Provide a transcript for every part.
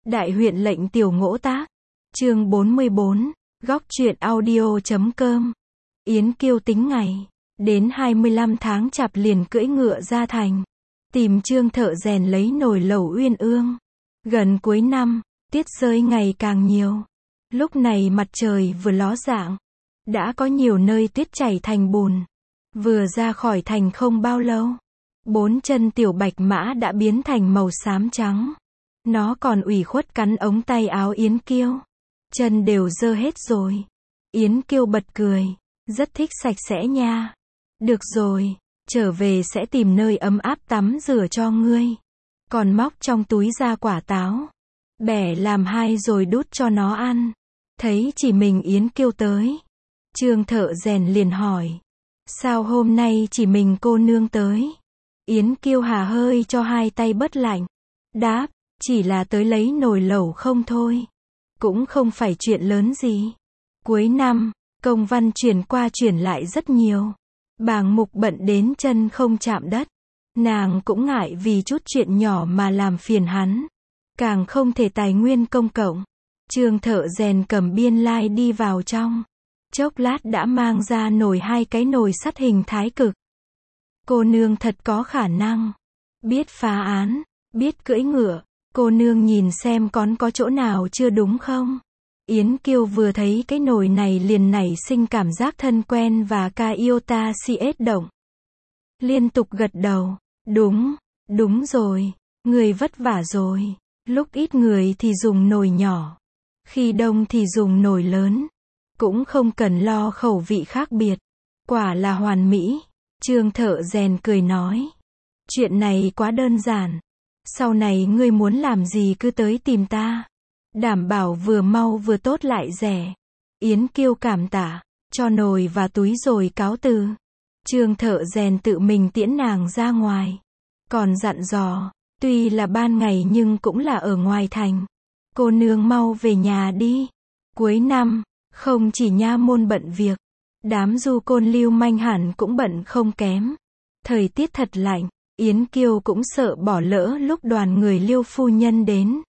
Đại huyện lệnh Tiểu Ngỗ Tác. Chương 44, góc truyện audio.com. Yến Kiêu tính ngày, đến 25 tháng Chạp liền cưỡi ngựa ra thành, tìm Trương thợ rèn lấy nồi lẩu uyên ương. Gần cuối năm, tiết rơi ngày càng nhiều. Lúc này mặt trời vừa ló dạng, đã có nhiều nơi tuyết chảy thành bùn. Vừa ra khỏi thành không bao lâu, 4 chân tiểu bạch mã đã biến thành màu xám trắng. Nó còn ủy khuất cắn ống tay áo Yến Kiêu. Chân đều dơ hết rồi. Yến Kiêu bật cười, rất thích sạch sẽ nha. Được rồi, trở về sẽ tìm nơi ấm áp tắm rửa cho ngươi. Còn móc trong túi ra quả táo, bẻ làm hai rồi đút cho nó ăn. Thấy chỉ mình Yến Kiêu tới, Trương thợ rèn liền hỏi, sao hôm nay chỉ mình cô nương tới? Yến Kiêu hà hơi cho hai tay bớt lạnh, đáp, chỉ là tới lấy nồi lẩu không thôi. Cũng không phải chuyện lớn gì. Cuối năm, công văn chuyển qua chuyển lại rất nhiều. Bàng Mục bận đến chân không chạm đất. Nàng cũng ngại vì chút chuyện nhỏ mà làm phiền hắn. Càng không thể tài nguyên công cộng. Trương thợ rèn cầm biên lai đi vào trong. Chốc lát đã mang ra hai cái nồi sắt hình thái cực. Cô nương thật có khả năng. Biết phá án, biết cưỡi ngựa. Cô nương nhìn xem còn có chỗ nào chưa đúng không? Yến Kiêu vừa thấy cái nồi này liền nảy sinh cảm giác thân quen và ca yêu ta siết động. Liên tục gật đầu. Đúng rồi. Người vất vả rồi. Lúc ít người thì dùng nồi nhỏ. Khi đông thì dùng nồi lớn. Cũng không cần lo khẩu vị khác biệt. Quả là hoàn mỹ. Trương thợ rèn cười nói. Chuyện này quá đơn giản. Sau này ngươi muốn làm gì cứ tới tìm ta. Đảm bảo vừa mau vừa tốt lại rẻ. Yến Kiêu cảm tạ, cho nồi và túi rồi cáo từ. Trương thợ rèn tự mình tiễn nàng ra ngoài. Còn dặn dò, tuy là ban ngày nhưng cũng là ở ngoài thành. Cô nương mau về nhà đi. Cuối năm, không chỉ nha môn bận việc. Đám du côn lưu manh hẳn cũng bận không kém. Thời tiết thật lạnh. Yến Kiêu cũng sợ bỏ lỡ lúc đoàn người Liêu phu nhân đến.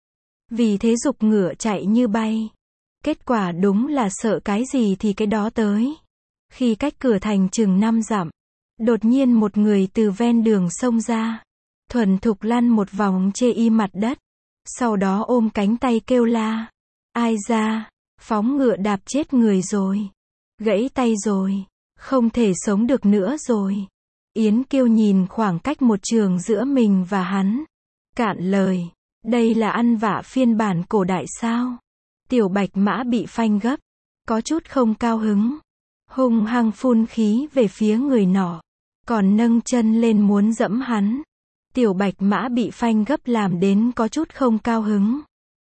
Vì thế giục ngựa chạy như bay. Kết quả đúng là sợ cái gì thì cái đó tới. Khi cách cửa thành chừng 5 dặm, đột nhiên một người từ ven đường xông ra. Thuần thục lăn một vòng chê y mặt đất. Sau đó ôm cánh tay kêu la. Ai ra, phóng ngựa đạp chết người rồi. Gãy tay rồi. Không thể sống được nữa rồi. Yến Kiêu nhìn khoảng cách một trường giữa mình và hắn. Cạn lời. Đây là ăn vạ phiên bản cổ đại sao? Tiểu bạch mã bị phanh gấp. Có chút không cao hứng. Hung hăng phun khí về phía người nọ. Còn nâng chân lên muốn dẫm hắn. Tiểu bạch mã bị phanh gấp làm đến có chút không cao hứng.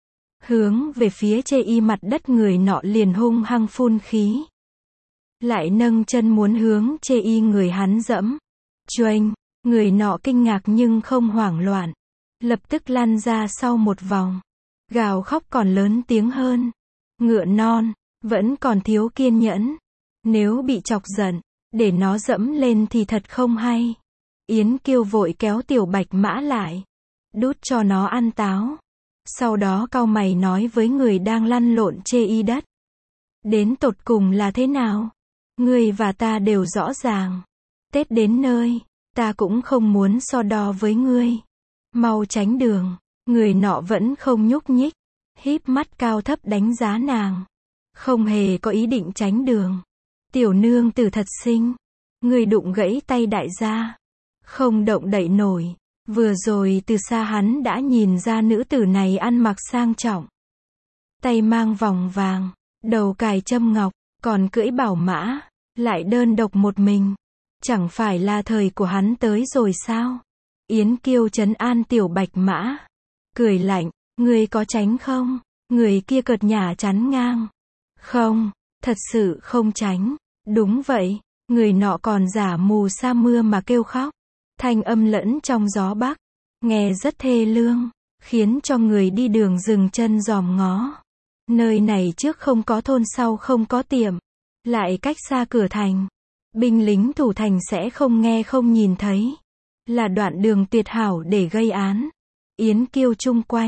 Hướng về phía chê y mặt đất người nọ liền hung hăng phun khí. Lại nâng chân muốn hướng chê y người hắn dẫm. Choanh, người nọ kinh ngạc nhưng không hoảng loạn. Lập tức lăn ra sau một vòng. Gào khóc còn lớn tiếng hơn. Ngựa non, vẫn còn thiếu kiên nhẫn. Nếu bị chọc giận, để nó dẫm lên thì thật không hay. Yến Kiêu vội kéo tiểu bạch mã lại. Đút cho nó ăn táo. Sau đó cau mày nói với người đang lăn lộn chê y đất. Đến tột cùng là thế nào? Ngươi và ta đều rõ ràng. Tết đến nơi, ta cũng không muốn so đo với ngươi. Mau tránh đường. Người nọ vẫn không nhúc nhích. Híp mắt cao thấp đánh giá nàng. Không hề có ý định tránh đường. Tiểu nương tử thật xinh. Người đụng gãy tay đại gia. Không động đậy nổi. Vừa rồi từ xa hắn đã nhìn ra nữ tử này ăn mặc sang trọng. Tay mang vòng vàng. Đầu cài châm ngọc. Còn cưỡi bảo mã. Lại đơn độc một mình. Chẳng phải là thời của hắn tới rồi sao? Yến Kiêu trấn an tiểu bạch mã. Cười lạnh, ngươi có tránh không? Người kia cợt nhả chắn ngang. Không, thật sự không tránh. Đúng vậy, người nọ còn giả mù sa mưa mà kêu khóc. Thanh âm lẫn trong gió bắc. Nghe rất thê lương, khiến cho người đi đường dừng chân dòm ngó. Nơi này trước không có thôn sau không có tiệm. Lại cách xa cửa thành. Binh lính thủ thành sẽ không nghe không nhìn thấy. Là đoạn đường tuyệt hảo để gây án. Yến Kiêu chung quanh,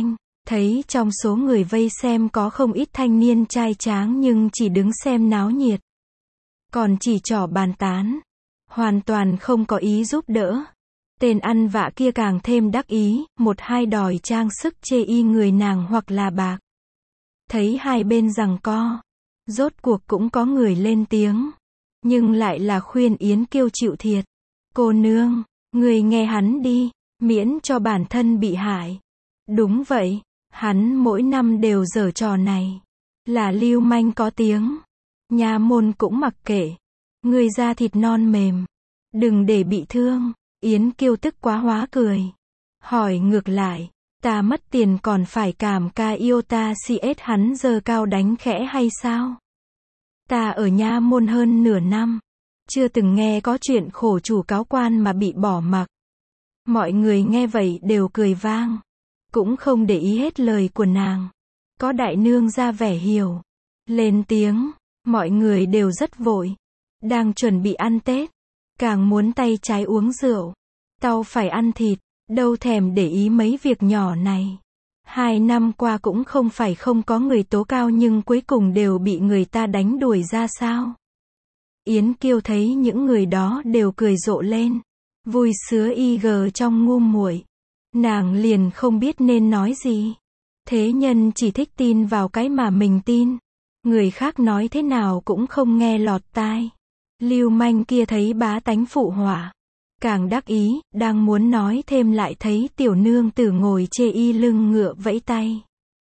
Thấy trong số người vây xem có không ít thanh niên trai tráng nhưng chỉ đứng xem náo nhiệt. Còn chỉ trỏ bàn tán. Hoàn toàn không có ý giúp đỡ. Tên ăn vạ kia càng thêm đắc ý, một hai đòi trang sức chê y người nàng hoặc là bạc. Thấy hai bên giằng co. Rốt cuộc cũng có người lên tiếng. Nhưng lại là khuyên Yến Kiêu chịu thiệt. Cô nương, người nghe hắn đi, miễn cho bản thân bị hại. Đúng vậy, hắn mỗi năm đều giở trò này. Là lưu manh có tiếng. Nha môn cũng mặc kệ. Người da thịt non mềm. Đừng để bị thương. Yến Kiêu tức quá hóa cười. Hỏi ngược lại, ta mất tiền còn phải cảm ca yêu ta CS hắn giơ cao đánh khẽ hay sao? Ta ở nha môn hơn nửa năm. Chưa từng nghe có chuyện khổ chủ cáo quan mà bị bỏ mặc. Mọi người nghe vậy đều cười vang. Cũng không để ý hết lời của nàng. Có đại nương ra vẻ hiểu. Lên tiếng, mọi người đều rất vội. Đang chuẩn bị ăn Tết. Càng muốn tay trái uống rượu. Tao phải ăn thịt. Đâu thèm để ý mấy việc nhỏ này. 2 năm qua cũng không phải không có người tố cao nhưng cuối cùng đều bị người ta đánh đuổi ra sao. Yến Kiêu thấy những người đó đều cười rộ lên. Vui sứa IG trong ngu muội. Nàng liền không biết nên nói gì. Thế nhân chỉ thích tin vào cái mà mình tin. Người khác nói thế nào cũng không nghe lọt tai. Lưu manh kia thấy bá tánh phụ họa. Càng đắc ý, đang muốn nói thêm lại thấy tiểu nương tử ngồi chê y lưng ngựa vẫy tay.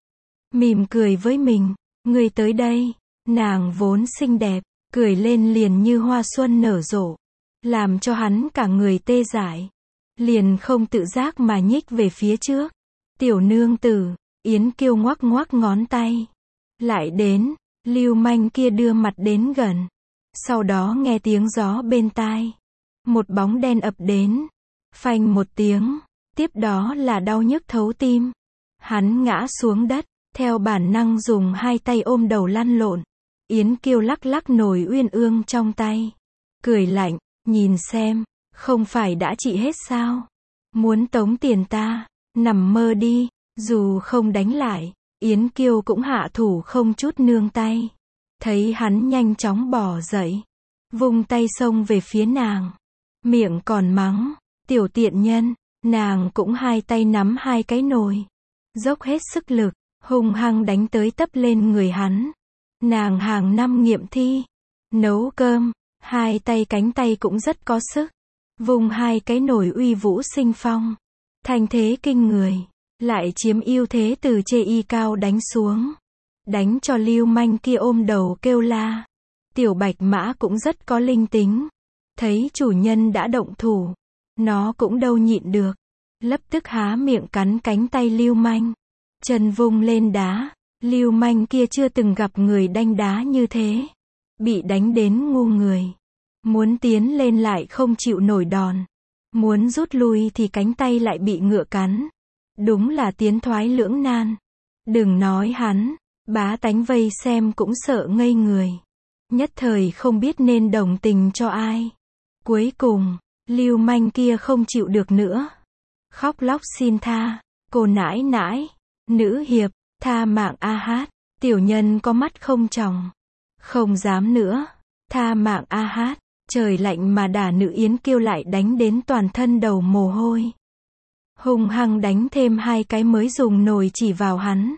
Mỉm cười với mình, người tới đây, nàng vốn xinh đẹp, cười lên liền như hoa xuân nở rộ. Làm cho hắn cả người tê dại. Liền không tự giác mà nhích về phía trước. Tiểu nương tử, Yến Kiêu ngoắc ngoắc ngón tay. Lại đến, lưu manh kia đưa mặt đến gần. Sau đó nghe tiếng gió bên tai. Một bóng đen ập đến. Phanh một tiếng. Tiếp đó là đau nhức thấu tim. Hắn ngã xuống đất. Theo bản năng dùng hai tay ôm đầu lăn lộn. Yến Kiêu lắc lắc nồi uyên ương trong tay. Cười lạnh, nhìn xem. Không phải đã trị hết sao? Muốn tống tiền ta. Nằm mơ đi. Dù không đánh lại. Yến Kiêu cũng hạ thủ không chút nương tay. Thấy hắn nhanh chóng bỏ dậy. Vung tay xông về phía nàng. Miệng còn mắng. Tiểu tiện nhân. Nàng cũng hai tay nắm hai cái nồi. Dốc hết sức lực. Hung hăng đánh tới tấp lên người hắn. Nàng hàng năm nghiệm thi. Nấu cơm. Hai tay cánh tay cũng rất có sức. Vùng hai cái nồi uy vũ sinh phong. Thành thế kinh người. Lại chiếm ưu thế từ chê y cao đánh xuống. Đánh cho lưu manh kia ôm đầu kêu la. Tiểu bạch mã cũng rất có linh tính. Thấy chủ nhân đã động thủ. Nó cũng đâu nhịn được. Lập tức há miệng cắn cánh tay lưu manh. Chân vung lên đá. Lưu manh kia chưa từng gặp người đánh đá như thế. Bị đánh đến ngu người. Muốn tiến lên lại không chịu nổi đòn. Muốn rút lui thì cánh tay lại bị ngựa cắn. Đúng là tiến thoái lưỡng nan. Đừng nói hắn. Bá tánh vây xem cũng sợ ngây người. Nhất thời không biết nên đồng tình cho ai. Cuối cùng, lưu manh kia không chịu được nữa. Khóc lóc xin tha. Cô nãi nãi. Nữ hiệp. Tha mạng a hát. Tiểu nhân có mắt không tròng. Không dám nữa. Tha mạng a hát. Trời lạnh mà đả nữ Yến Kiêu lại đánh đến toàn thân đầu mồ hôi. Hung hăng đánh thêm hai cái mới dùng nồi chỉ vào hắn.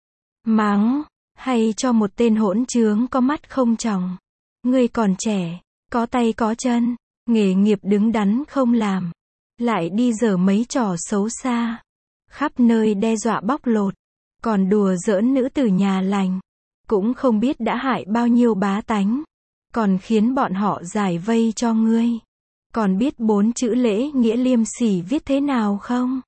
Mắng. Hay cho một tên hỗn trướng có mắt không tròng. Ngươi còn trẻ. Có tay có chân. Nghề nghiệp đứng đắn không làm. Lại đi giở mấy trò xấu xa. Khắp nơi đe dọa bóc lột. Còn đùa giỡn nữ tử nhà lành. Cũng không biết đã hại bao nhiêu bá tánh. Còn khiến bọn họ giải vây cho ngươi. Còn biết 4 chữ lễ nghĩa liêm sỉ viết thế nào không?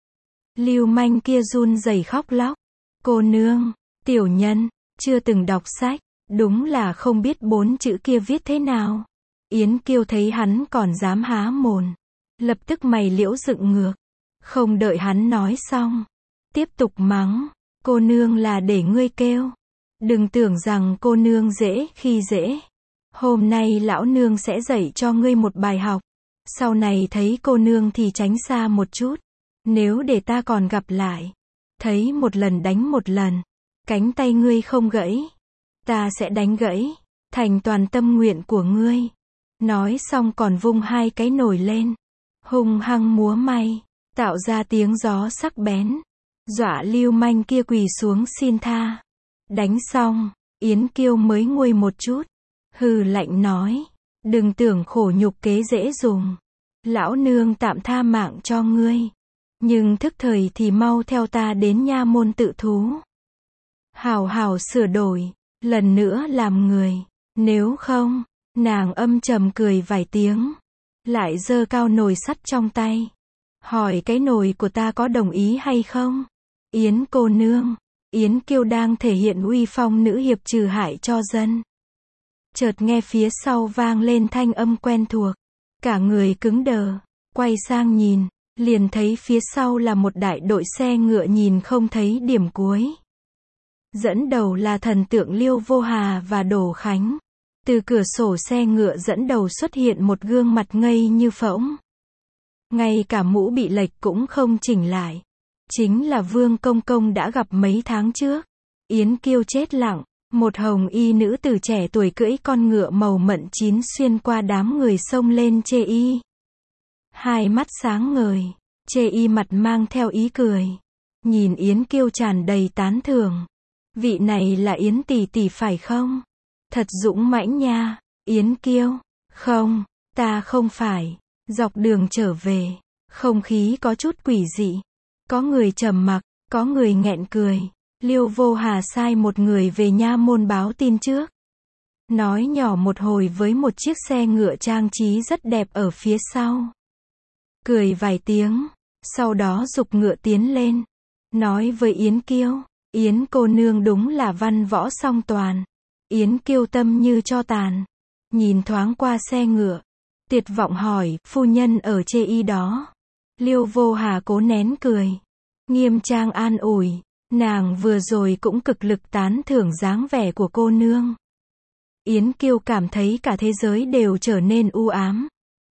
Lưu manh kia run rẩy khóc lóc. Cô nương, tiểu nhân, chưa từng đọc sách. Đúng là không biết 4 chữ kia viết thế nào. Yến Kiêu thấy hắn còn dám há mồm. Lập tức mày liễu dựng ngược. Không đợi hắn nói xong. Tiếp tục mắng. Cô nương là để ngươi kêu. Đừng tưởng rằng cô nương dễ khi dễ. Hôm nay lão nương sẽ dạy cho ngươi một bài học. Sau này thấy cô nương thì tránh xa một chút. Nếu để ta còn gặp lại. thấy một lần đánh một lần, cánh tay ngươi không gãy, ta sẽ đánh gãy, thành toàn tâm nguyện của ngươi. Nói xong còn vung hai cái nồi lên, hung hăng múa may, tạo ra tiếng gió sắc bén, dọa lưu manh kia quỳ xuống xin tha. Đánh xong, Yến Kiêu mới nguôi một chút, hừ lạnh nói, đừng tưởng khổ nhục kế dễ dùng, lão nương tạm tha mạng cho ngươi, nhưng thức thời thì mau theo ta đến nha môn tự thú. Hảo hảo sửa đổi, lần nữa làm người, nếu không, nàng âm trầm cười vài tiếng, lại giơ cao nồi sắt trong tay, hỏi cái nồi của ta có đồng ý hay không? Yến cô nương, Yến Kiêu đang thể hiện uy phong nữ hiệp trừ hại cho dân. Chợt nghe phía sau vang lên thanh âm quen thuộc, cả người cứng đờ, quay sang nhìn, liền thấy phía sau là một đại đội xe ngựa nhìn không thấy điểm cuối. Dẫn đầu là thần tượng Liêu Vô Hà và Đỗ Khánh. Từ cửa sổ xe ngựa dẫn đầu xuất hiện một gương mặt ngây như phỗng. Ngay cả mũ bị lệch cũng không chỉnh lại. Chính là Vương Công Công đã gặp mấy tháng trước. Yến Kiêu chết lặng, một hồng y nữ tử trẻ tuổi cưỡi con ngựa màu mận chín xuyên qua đám người xông lên chê y. Hai mắt sáng ngời, chê y mặt mang theo ý cười. Nhìn Yến Kiêu tràn đầy tán thưởng. Vị này là Yến tỷ tỷ phải không? Thật dũng mãnh nha. Yến Kiêu, không, ta không phải. Dọc đường trở về, không khí có chút quỷ dị. Có người trầm mặc, có người nghẹn cười. Liêu Vô Hà sai một người về nha môn báo tin trước. Nói nhỏ một hồi với một chiếc xe ngựa trang trí rất đẹp ở phía sau. Cười vài tiếng, sau đó giục ngựa tiến lên. Nói với Yến Kiêu, Yến cô nương đúng là văn võ song toàn. Yến Kiêu tâm như tro tàn. Nhìn thoáng qua xe ngựa. Tuyệt vọng hỏi, phu nhân ở chê y đó. Liêu Vô Hà cố nén cười. Nghiêm trang an ủi. Nàng vừa rồi cũng cực lực tán thưởng dáng vẻ của cô nương. Yến Kiêu cảm thấy cả thế giới đều trở nên u ám.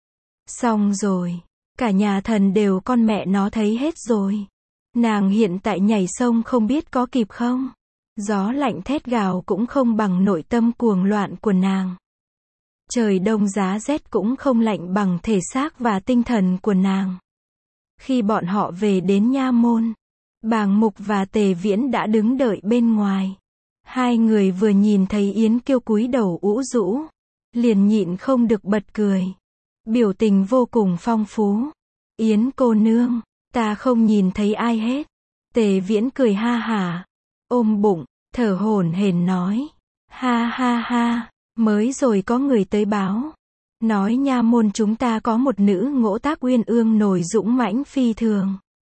Xong rồi. Cả nhà thần đều con mẹ nó thấy hết rồi. Nàng hiện tại nhảy sông không biết có kịp không? Gió lạnh thét gào cũng không bằng nội tâm cuồng loạn của nàng. Trời đông giá rét cũng không lạnh bằng thể xác và tinh thần của nàng. Khi bọn họ về đến nha môn, Bàng Mục và Tề Viễn đã đứng đợi bên ngoài. Hai người vừa nhìn thấy Yến Kiêu cúi đầu ủ rũ, liền nhịn không được bật cười. Biểu tình vô cùng phong phú. Yến cô nương, ta không nhìn thấy ai hết. Tề Viễn cười ha hả, ôm bụng, thở hổn hển nói. Ha ha ha, mới rồi có người tới báo. Nói nha môn chúng ta có một nữ ngỗ tác uyên ương nổi dũng mãnh phi thường.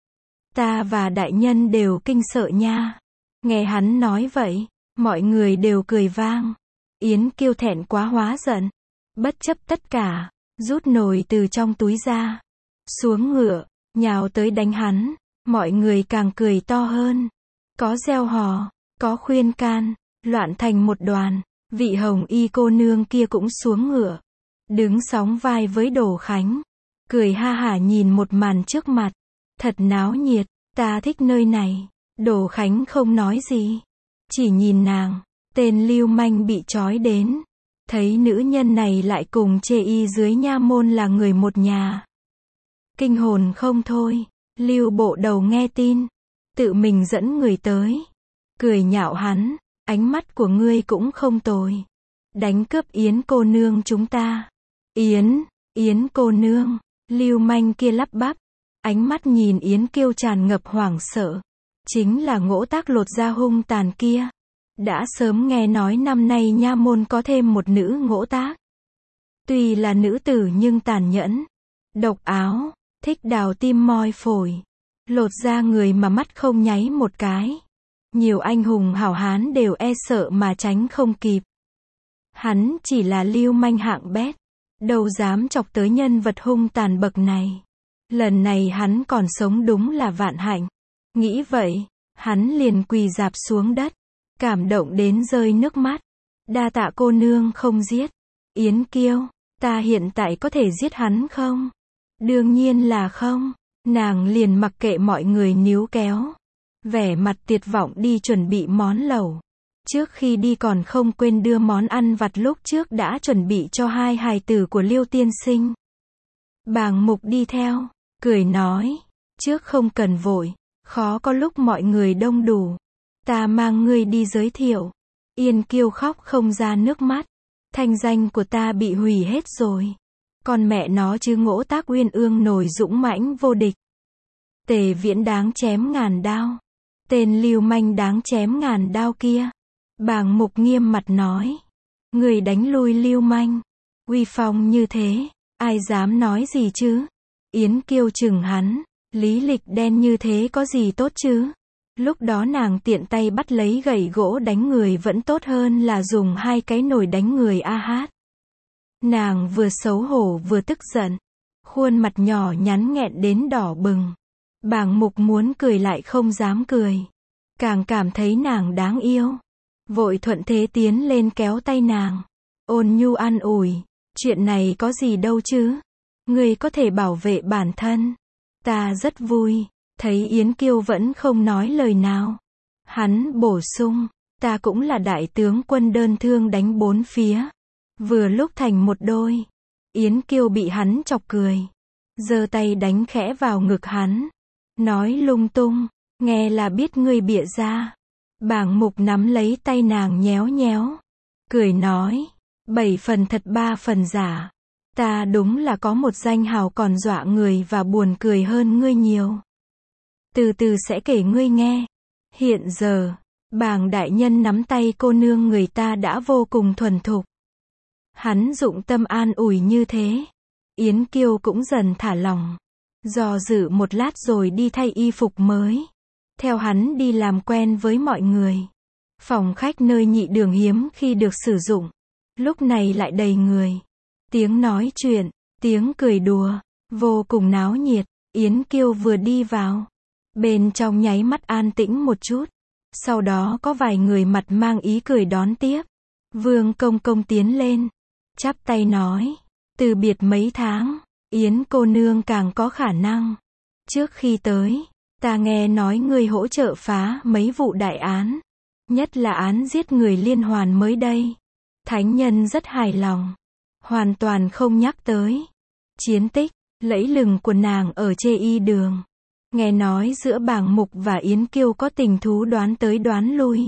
Ta và đại nhân đều kinh sợ nha. Nghe hắn nói vậy, mọi người đều cười vang. Yến Kiêu thẹn quá hóa giận. Bất chấp tất cả, rút nồi từ trong túi ra. Xuống ngựa, nhào tới đánh hắn. Mọi người càng cười to hơn. Có reo hò, có khuyên can, loạn thành một đoàn. Vị hồng y cô nương kia cũng xuống ngựa. Đứng sóng vai với Đỗ Khánh. Cười ha hả nhìn một màn trước mặt. Thật náo nhiệt, ta thích nơi này. Đỗ Khánh không nói gì. Chỉ nhìn nàng, tên lưu manh bị trói đến. Thấy nữ nhân này lại cùng chê y dưới nha môn là người một nhà. Kinh hồn không thôi. Lưu bộ đầu nghe tin. Tự mình dẫn người tới. Cười nhạo hắn. Ánh mắt của ngươi cũng không tồi. Đánh cướp Yến cô nương chúng ta. Yến cô nương. Lưu manh kia lắp bắp. Ánh mắt nhìn Yến Kiêu tràn ngập hoảng sợ. Chính là ngỗ tác lột da hung tàn kia. Đã sớm nghe nói năm nay nha môn có thêm một nữ ngỗ tác. Tuy là nữ tử nhưng tàn nhẫn. Độc áo. Thích đào tim moi phổi. Lột da người mà mắt không nháy một cái. Nhiều anh hùng hảo hán đều e sợ mà tránh không kịp. Hắn chỉ là lưu manh hạng bét. Đâu dám chọc tới nhân vật hung tàn bậc này. Lần này hắn còn sống đúng là vạn hạnh. Nghĩ vậy, hắn liền quỳ rạp xuống đất. Cảm động đến rơi nước mắt. Đa tạ cô nương không giết. Yến Kiêu, ta hiện tại có thể giết hắn không? Đương nhiên là không. Nàng liền mặc kệ mọi người níu kéo. vẻ mặt tuyệt vọng đi chuẩn bị món lẩu. Trước khi đi còn không quên đưa món ăn vặt lúc trước đã chuẩn bị cho hai hài tử của Liêu tiên sinh. Bàng Mục đi theo, cười nói, trước không cần vội, khó có lúc mọi người đông đủ. Ta mang ngươi đi giới thiệu. Yên Kiêu khóc không ra nước mắt. Thanh danh của ta bị hủy hết rồi. Con mẹ nó chứ Ngỗ Tác Uyên Ương nổi dũng mãnh vô địch. Tề Viễn đáng chém ngàn đao. Tên lưu manh đáng chém ngàn đao kia. Bàng Mục nghiêm mặt nói. Người đánh lui lưu manh. Uy phong như thế, ai dám nói gì chứ? Yến Kiêu chừng hắn. Lý lịch đen như thế có gì tốt chứ? Lúc đó nàng tiện tay bắt lấy gậy gỗ đánh người vẫn tốt hơn là dùng hai cái nồi đánh người a hát. Nàng vừa xấu hổ vừa tức giận. Khuôn mặt nhỏ nhắn nghẹn đến đỏ bừng. Bàng Mục muốn cười lại không dám cười. Càng cảm thấy nàng đáng yêu. Vội thuận thế tiến lên kéo tay nàng. Ôn nhu an ủi. Chuyện này có gì đâu chứ? Ngươi có thể bảo vệ bản thân. Ta rất vui. Thấy Yến Kiêu vẫn không nói lời nào. Hắn bổ sung. Ta cũng là đại tướng quân đơn thương đánh bốn phía. Vừa lúc thành một đôi. Yến Kiêu bị hắn chọc cười. Giơ tay đánh khẽ vào ngực hắn. Nói lung tung. Nghe là biết ngươi bịa ra. Bàng Mục nắm lấy tay nàng nhéo nhéo. Cười nói. 7 phần thật 3 phần giả. Ta đúng là có một danh hào còn dọa người và buồn cười hơn ngươi nhiều. Từ từ sẽ kể ngươi nghe. Hiện giờ, Bàng đại nhân nắm tay cô nương người ta đã vô cùng thuần thục. Hắn dụng tâm an ủi như thế. Yến Kiêu cũng dần thả lòng. Do dự một lát rồi đi thay y phục mới. Theo hắn đi làm quen với mọi người. Phòng khách nơi nhị đường hiếm khi được sử dụng. Lúc này lại đầy người. Tiếng nói chuyện, tiếng cười đùa, vô cùng náo nhiệt. Yến Kiêu vừa đi vào. Bên trong nháy mắt an tĩnh một chút. Sau đó có vài người mặt mang ý cười đón tiếp. Vương Công Công tiến lên. Chắp tay nói. Từ biệt mấy tháng, Yến cô nương càng có khả năng. Trước khi tới, ta nghe nói ngươi hỗ trợ phá mấy vụ đại án. Nhất là án giết người liên hoàn mới đây. Thánh nhân rất hài lòng. Hoàn toàn không nhắc tới. Chiến tích, lẫy lừng của nàng ở Chê Y Đường. Nghe nói giữa Bàng Mục và Yến Kiêu có tình thú đoán tới đoán lui.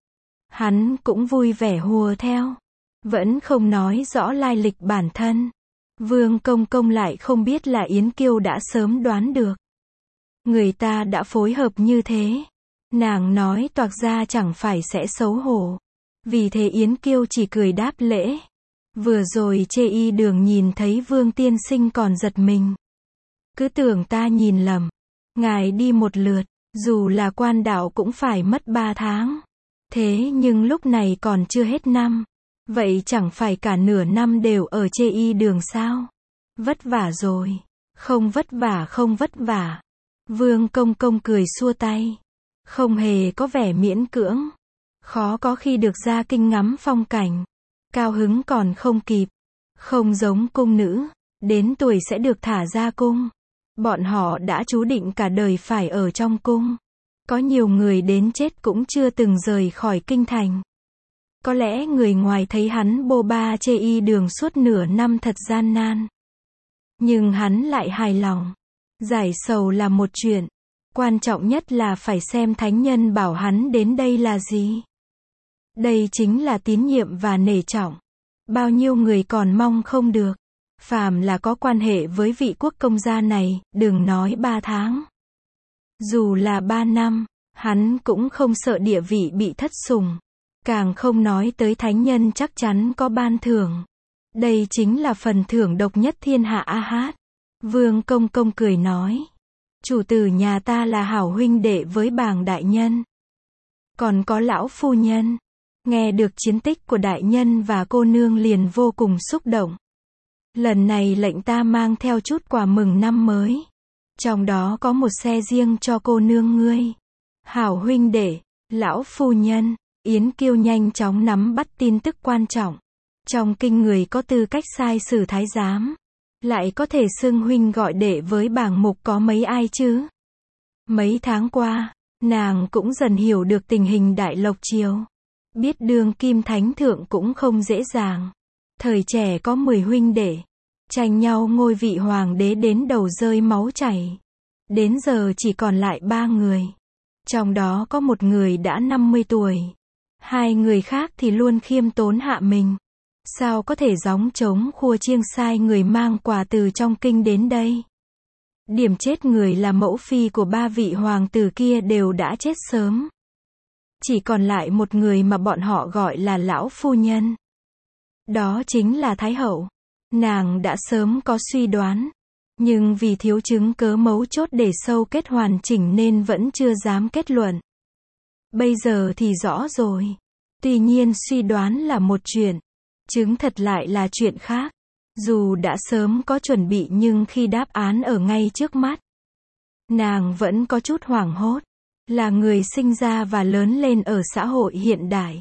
Hắn cũng vui vẻ hùa theo. Vẫn không nói rõ lai lịch bản thân. Vương Công Công lại không biết là Yến Kiêu đã sớm đoán được. Người ta đã phối hợp như thế. Nàng nói toạc ra chẳng phải sẽ xấu hổ. Vì thế Yến Kiêu chỉ cười đáp lễ. Vừa rồi Chê Y Đường nhìn thấy Vương tiên sinh còn giật mình. Cứ tưởng ta nhìn lầm. Ngài đi một lượt, dù là quan đạo cũng phải mất 3 tháng. Thế nhưng lúc này còn chưa hết năm. Vậy chẳng phải cả nửa năm đều ở Chê Y Đường sao? Vất vả rồi. Không vất vả không vất vả. Vương Công Công cười xua tay. Không hề có vẻ miễn cưỡng. Khó có khi được ra kinh ngắm phong cảnh. Cao hứng còn không kịp. Không giống cung nữ. Đến tuổi sẽ được thả ra cung. Bọn họ đã chú định cả đời phải ở trong cung. Có nhiều người đến chết cũng chưa từng rời khỏi kinh thành. Có lẽ người ngoài thấy hắn bô ba Chê Y Đường suốt nửa năm thật gian nan. Nhưng hắn lại hài lòng. Giải sầu là một chuyện. Quan trọng nhất là phải xem thánh nhân bảo hắn đến đây là gì. Đây chính là tín nhiệm và nể trọng. Bao nhiêu người còn mong không được. Phàm là có quan hệ với vị quốc công gia này, đừng nói 3 tháng. Dù là 3 năm, hắn cũng không sợ địa vị bị thất sủng. Càng không nói tới thánh nhân chắc chắn có ban thưởng. Đây chính là phần thưởng độc nhất thiên hạ a hát. Vương Công Công cười nói. Chủ tử nhà ta là hảo huynh đệ với Bàng đại nhân. Còn có lão phu nhân. Nghe được chiến tích của đại nhân và cô nương liền vô cùng xúc động. Lần này lệnh ta mang theo chút quà mừng năm mới. Trong đó có một xe riêng cho cô nương ngươi. Hảo huynh đệ, lão phu nhân. Yến Kiêu nhanh chóng nắm bắt tin tức quan trọng. Trong kinh người có tư cách sai sử thái giám. Lại có thể xưng huynh gọi đệ với Bàng Mục có mấy ai chứ? Mấy tháng qua, Nàng cũng dần hiểu được tình hình Đại Lộc Triều. Biết đương kim thánh thượng cũng không dễ dàng. Thời trẻ có 10 huynh đệ, tranh nhau ngôi vị hoàng đế đến đầu rơi máu chảy. Đến giờ chỉ còn lại 3 người. Trong đó có một người đã 50 tuổi. 2 người khác thì luôn khiêm tốn hạ mình. Sao có thể gióng trống khua chiêng sai người mang quà từ trong kinh đến đây? Điểm chết người là mẫu phi của 3 vị hoàng tử kia đều đã chết sớm. Chỉ còn lại một người mà bọn họ gọi là lão phu nhân. Đó chính là Thái hậu. Nàng đã sớm có suy đoán. Nhưng vì thiếu chứng cớ mấu chốt để sâu kết hoàn chỉnh nên vẫn chưa dám kết luận. Bây giờ thì rõ rồi. Tuy nhiên suy đoán là một chuyện. Chứng thật lại là chuyện khác. Dù đã sớm có chuẩn bị nhưng khi đáp án ở ngay trước mắt, nàng vẫn có chút hoảng hốt. Là người sinh ra và lớn lên ở xã hội hiện đại.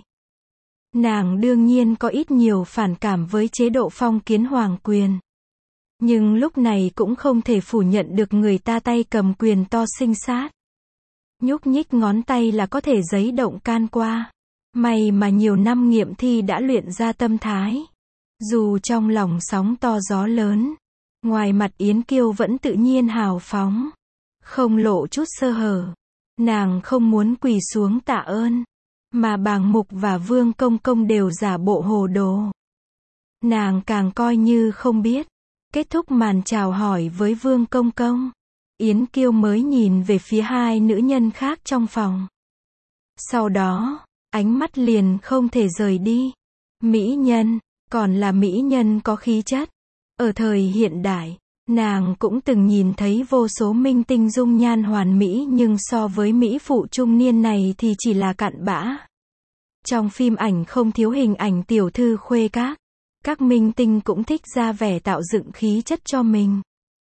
Nàng đương nhiên có ít nhiều phản cảm với chế độ phong kiến hoàng quyền. Nhưng lúc này cũng không thể phủ nhận được người ta tay cầm quyền to sinh sát. Nhúc nhích ngón tay là có thể giấy động can qua. May mà nhiều năm nghiệm thi đã luyện ra tâm thái. Dù trong lòng sóng to gió lớn, ngoài mặt Yến Kiêu vẫn tự nhiên hào phóng, không lộ chút sơ hở. Nàng không muốn quỳ xuống tạ ơn, mà bàng mục và Vương Công Công đều giả bộ hồ đồ. Nàng càng coi như không biết. Kết thúc màn chào hỏi với Vương Công Công, Yến Kiêu mới nhìn về phía 2 nữ nhân khác trong phòng. Sau đó, ánh mắt liền không thể rời đi. Mỹ nhân, còn là mỹ nhân có khí chất. Ở thời hiện đại, nàng cũng từng nhìn thấy vô số minh tinh dung nhan hoàn mỹ nhưng so với mỹ phụ trung niên này thì chỉ là cặn bã. Trong phim ảnh không thiếu hình ảnh tiểu thư khuê các minh tinh cũng thích ra vẻ tạo dựng khí chất cho mình.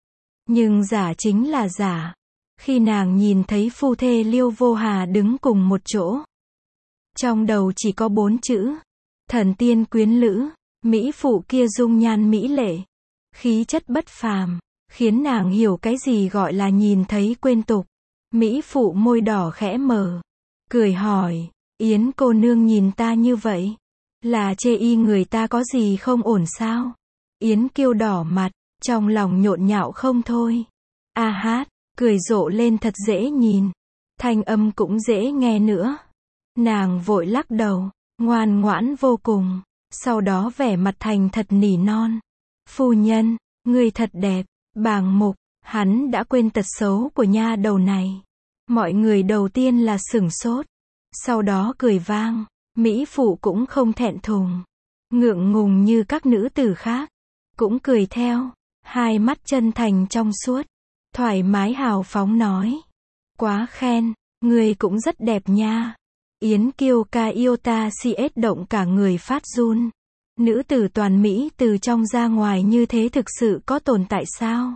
Nhưng giả chính là giả. Khi nàng nhìn thấy phu thê Liêu Vô Hà đứng cùng một chỗ, trong đầu chỉ có 4 chữ: thần tiên quyến lữ. Mỹ phụ kia dung nhan mỹ lệ, khí chất bất phàm, khiến nàng hiểu cái gì gọi là nhìn thấy quên tục. Mỹ phụ môi đỏ khẽ mở, cười hỏi, Yến cô nương nhìn ta như vậy, là chê y người ta có gì không ổn sao? Yến Kiêu đỏ mặt, trong lòng nhộn nhạo không thôi. A hát, cười rộ lên thật dễ nhìn, thanh âm cũng dễ nghe nữa. Nàng vội lắc đầu, ngoan ngoãn vô cùng. Sau đó vẻ mặt thành thật nỉ non. Phu nhân, người thật đẹp. Bàng mục, hắn đã quên tật xấu của nha đầu này. Mọi người đầu tiên là sửng sốt. Sau đó cười vang. Mỹ phụ cũng không thẹn thùng, ngượng ngùng như các nữ tử khác. Cũng cười theo. 2 mắt chân thành trong suốt. Thoải mái hào phóng nói. Quá khen, người cũng rất đẹp nha. Yến Kiêu ca yêu ta CS động cả người phát run. Nữ tử toàn Mỹ từ trong ra ngoài như thế thực sự có tồn tại sao?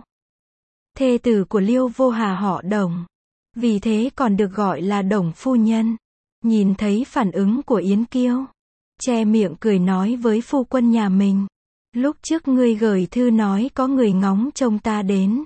Thê tử của Liêu Vô Hà họ Đồng, vì thế còn được gọi là Đồng phu nhân. Nhìn thấy phản ứng của Yến Kiêu, che miệng cười nói với phu quân nhà mình. Lúc trước ngươi gửi thư nói có người ngóng trông ta đến.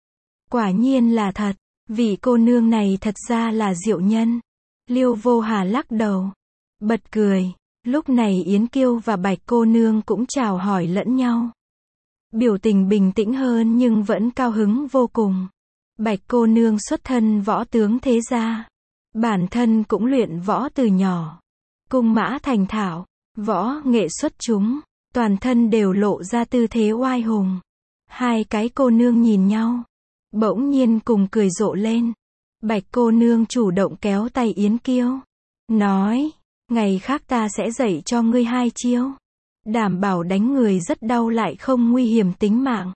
Quả nhiên là thật, vị cô nương này thật ra là diệu nhân. Liêu Vô Hà lắc đầu, bật cười. Lúc này Yến Kiêu và Bạch cô nương cũng chào hỏi lẫn nhau. Biểu tình bình tĩnh hơn nhưng vẫn cao hứng vô cùng. Bạch cô nương xuất thân võ tướng thế gia. Bản thân cũng luyện võ từ nhỏ. Cung mã thành thạo, võ nghệ xuất chúng. Toàn thân đều lộ ra tư thế oai hùng. 2 cái cô nương nhìn nhau, bỗng nhiên cùng cười rộ lên. Bạch cô nương chủ động kéo tay Yến Kiêu, nói, ngày khác ta sẽ dạy cho ngươi 2 chiêu. Đảm bảo đánh người rất đau lại không nguy hiểm tính mạng.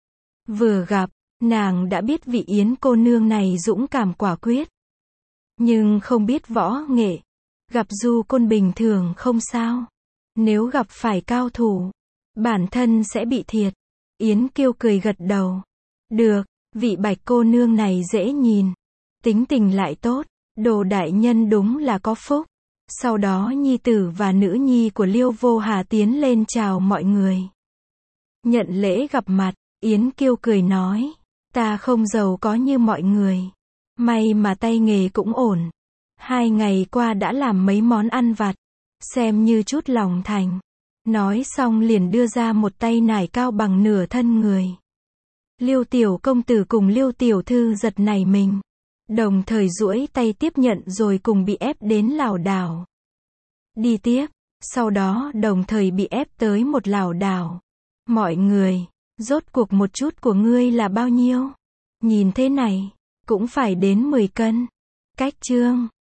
Vừa gặp, nàng đã biết vị Yến cô nương này dũng cảm quả quyết. Nhưng không biết võ nghệ. Gặp du côn bình thường không sao. Nếu gặp phải cao thủ, bản thân sẽ bị thiệt. Yến Kiêu cười gật đầu. Được, vị Bạch cô nương này dễ nhìn. Tính tình lại tốt. Đồ đại nhân đúng là có phúc. Sau đó nhi tử và nữ nhi của Liêu Vô Hà tiến lên chào mọi người. Nhận lễ gặp mặt, Yến Kiêu cười nói. Ta không giàu có như mọi người. May mà tay nghề cũng ổn. 2 ngày qua đã làm mấy món ăn vặt. Xem như chút lòng thành. Nói xong liền đưa ra một tay nải cao bằng nửa thân người. Liêu tiểu công tử cùng Liêu tiểu thư giật nảy mình. Đồng thời duỗi tay tiếp nhận rồi cùng bị ép đến lảo đảo. Đi tiếp. Sau đó đồng thời bị ép tới một lảo đảo. Mọi người, rốt cuộc một chút của ngươi là bao nhiêu? Nhìn thế này, cũng phải đến 10 cân. Cách chương